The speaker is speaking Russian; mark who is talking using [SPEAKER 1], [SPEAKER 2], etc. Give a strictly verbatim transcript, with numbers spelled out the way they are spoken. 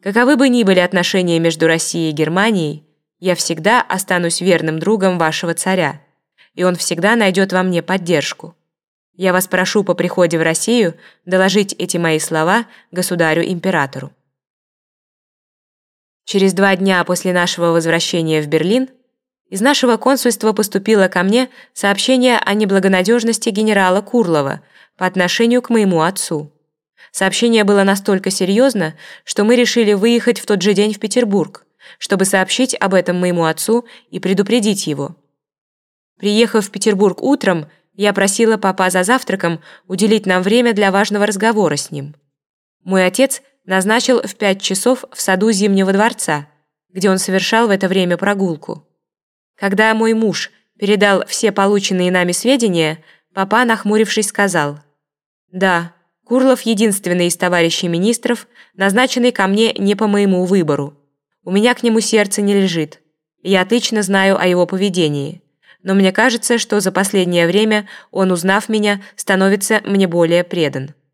[SPEAKER 1] Каковы бы ни были отношения между Россией и Германией, я всегда останусь верным другом вашего царя, и он всегда найдет во мне поддержку. Я вас прошу по приходе в Россию доложить эти мои слова государю-императору». Через два дня после нашего возвращения в Берлин из нашего консульства поступило ко мне сообщение о неблагонадежности генерала Курлова по отношению к моему отцу. Сообщение было настолько серьезно, что мы решили выехать в тот же день в Петербург, чтобы сообщить об этом моему отцу и предупредить его. Приехав в Петербург утром, я просила папа за завтраком уделить нам время для важного разговора с ним. Мой отец назначил в пять часов в саду Зимнего дворца, где он совершал в это время прогулку. Когда мой муж передал все полученные нами сведения, папа, нахмурившись, сказал: «Да, Курлов единственный из товарищей министров, назначенный ко мне не по моему выбору. У меня к нему сердце не лежит. Я отлично знаю о его поведении. Но мне кажется, что за последнее время он, узнав меня, становится мне более предан».